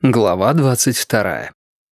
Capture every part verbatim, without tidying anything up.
Глава двадцать вторая.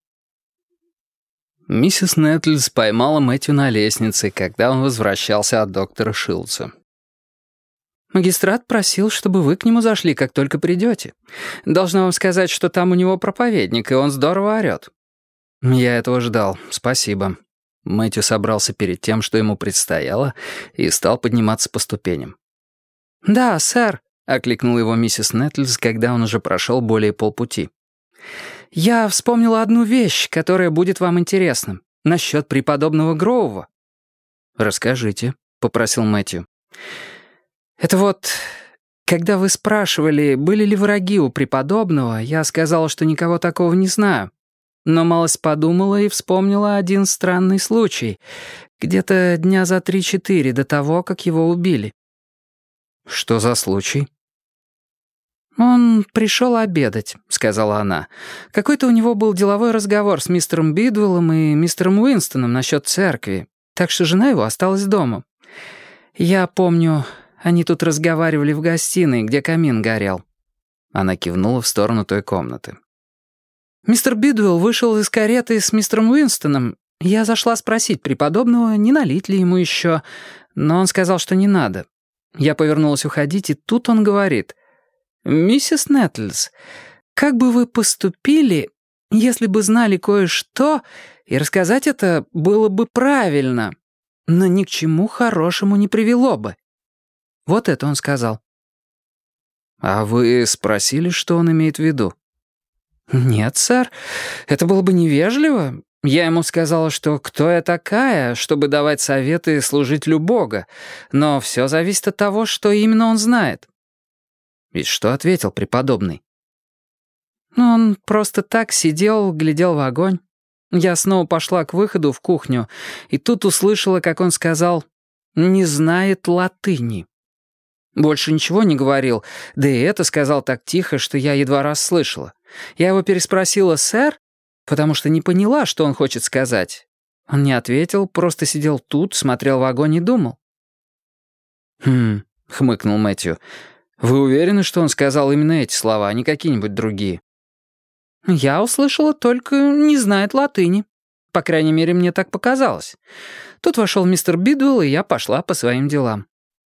Миссис Нетльс поймала Мэтью на лестнице, когда он возвращался от доктора Шилдса. «Магистрат просил, чтобы вы к нему зашли, как только придете. Должна вам сказать, что там у него проповедник, и он здорово орёт». «Я этого ждал, спасибо». Мэтью собрался перед тем, что ему предстояло, и стал подниматься по ступеням. «Да, сэр», — окликнула его миссис Нетльс, когда он уже прошел более полпути. «Я вспомнила одну вещь, которая будет вам интересна, насчет преподобного Гроува». «Расскажите», — попросил Мэтью. «Это вот, когда вы спрашивали, были ли враги у преподобного, я сказала, что никого такого не знаю. Но малость подумала и вспомнила один странный случай, где-то дня за три-четыре до того, как его убили». «Что за случай?» «Он пришел обедать», — сказала она. «Какой-то у него был деловой разговор с мистером Бидвеллом и мистером Уинстоном насчет церкви, так что жена его осталась дома. Я помню, они тут разговаривали в гостиной, где камин горел». Она кивнула в сторону той комнаты. «Мистер Бидвелл вышел из кареты с мистером Уинстоном. Я зашла спросить преподобного, не налить ли ему еще, но он сказал, что не надо. Я повернулась уходить, и тут он говорит: «Миссис Нетльс, как бы вы поступили, если бы знали кое-что, и рассказать это было бы правильно, но ни к чему хорошему не привело бы». Вот это он сказал. «А вы спросили, что он имеет в виду?» «Нет, сэр, это было бы невежливо. Я ему сказала, что кто я такая, чтобы давать советы служителю Бога, но все зависит от того, что именно он знает». «И что ответил преподобный?» «Ну, он просто так сидел, глядел в огонь. Я снова пошла к выходу в кухню, и тут услышала, как он сказал: «Не знает латыни». Больше ничего не говорил, да и это сказал так тихо, что я едва расслышала. Я его переспросила: «Сэр?», потому что не поняла, что он хочет сказать. Он не ответил, просто сидел тут, смотрел в огонь и думал». «Хм», — хмыкнул Мэтью, — «вы уверены, что он сказал именно эти слова, а не какие-нибудь другие?» «Я услышала только «не знает латыни». По крайней мере, мне так показалось. Тут вошел мистер Бидвелл, и я пошла по своим делам».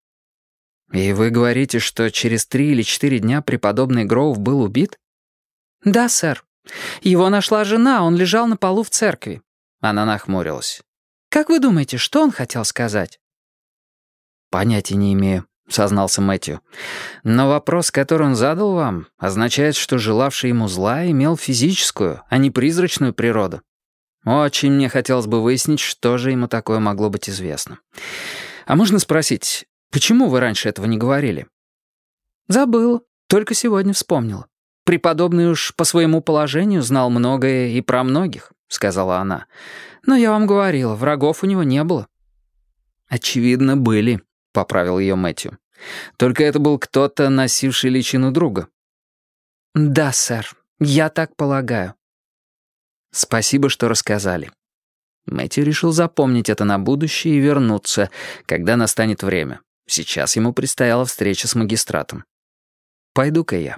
«И вы говорите, что через три или четыре дня преподобный Гроув был убит?» «Да, сэр. Его нашла жена, он лежал на полу в церкви». Она нахмурилась. «Как вы думаете, что он хотел сказать?» «Понятия не имею», — сознался Мэтью. «Но вопрос, который он задал вам, означает, что желавший ему зла имел физическую, а не призрачную природу. Очень мне хотелось бы выяснить, что же ему такое могло быть известно. А можно спросить, почему вы раньше этого не говорили?» «Забыла, только сегодня вспомнила. Преподобный уж по своему положению знал многое и про многих», — сказала она. «Но я вам говорила, врагов у него не было». «Очевидно, были», — поправил ее Мэтью. «Только это был кто-то, носивший личину друга». «Да, сэр, я так полагаю». «Спасибо, что рассказали». Мэтью решил запомнить это на будущее и вернуться, когда настанет время. Сейчас ему предстояла встреча с магистратом. «Пойду-ка я».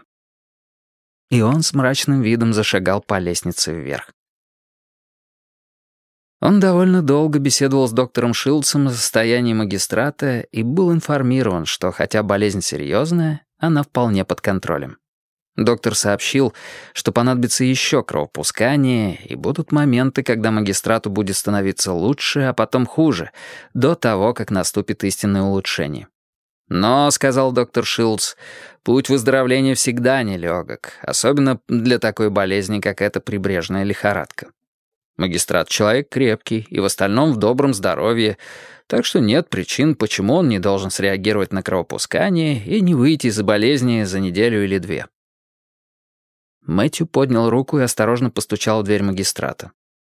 И он с мрачным видом зашагал по лестнице вверх. Он довольно долго беседовал с доктором Шилдсом о состоянии магистрата и был информирован, что хотя болезнь серьезная, она вполне под контролем. Доктор сообщил, что понадобится еще кровопускание, и будут моменты, когда магистрату будет становиться лучше, а потом хуже, до того, как наступит истинное улучшение. «Но, — сказал доктор Шилдс, — путь выздоровления всегда нелегок, особенно для такой болезни, как эта прибрежная лихорадка. Магистрат — человек крепкий и в остальном в добром здоровье, так что нет причин, почему он не должен среагировать на кровопускание и не выйти из болезни за неделю или две». Мэтью поднял руку и осторожно постучал в дверь магистрата.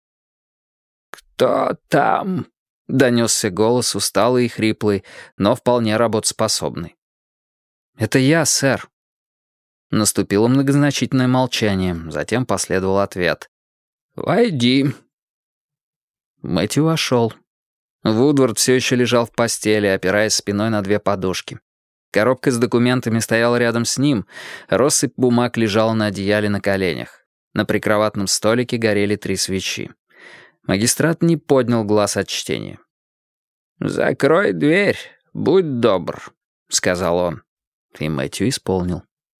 «Кто там?» — донесся голос, усталый и хриплый, но вполне работоспособный. «Это я, сэр». Наступило многозначительное молчание, затем последовал ответ. «Войди». Мэтью вошел. Вудвард все еще лежал в постели, опираясь спиной на две подушки. Коробка с документами стояла рядом с ним, россыпь бумаг лежала на одеяле на коленях. На прикроватном столике горели три свечи. Магистрат не поднял глаз от чтения. «Закрой дверь, будь добр», — сказал он. И Мэтью исполнил.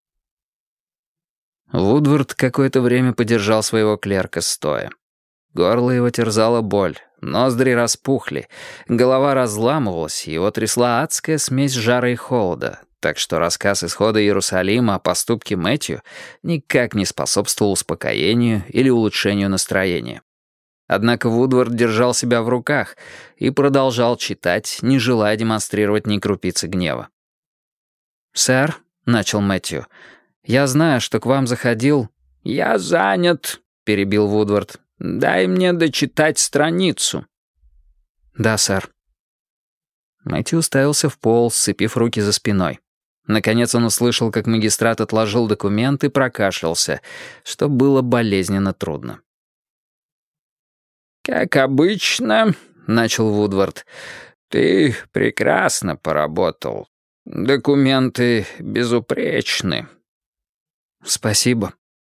Вудвард какое-то время подержал своего клерка стоя. Горло его терзала боль, ноздри распухли, голова разламывалась, его трясла адская смесь жара и холода, так что рассказ исхода Иерусалима о поступке Мэтью никак не способствовал успокоению или улучшению настроения. Однако Вудвард держал себя в руках и продолжал читать, не желая демонстрировать ни крупицы гнева. «Сэр», — начал Мэтью, — «я знаю, что к вам заходил...» «Я занят», — перебил Вудвард. «Дай мне дочитать страницу». «Да, сэр». Мэтью уставился в пол, сцепив руки за спиной. Наконец он услышал, как магистрат отложил документ и прокашлялся, что было болезненно трудно. «Как обычно», — начал Вудвард, — «ты прекрасно поработал. Документы безупречны». «Спасибо».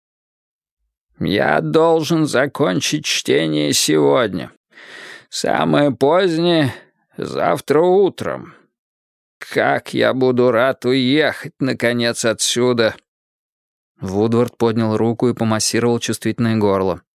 «Я должен закончить чтение сегодня. Самое позднее — завтра утром. Как я буду рад уехать, наконец, отсюда!» Вудвард поднял руку и помассировал чувствительное горло.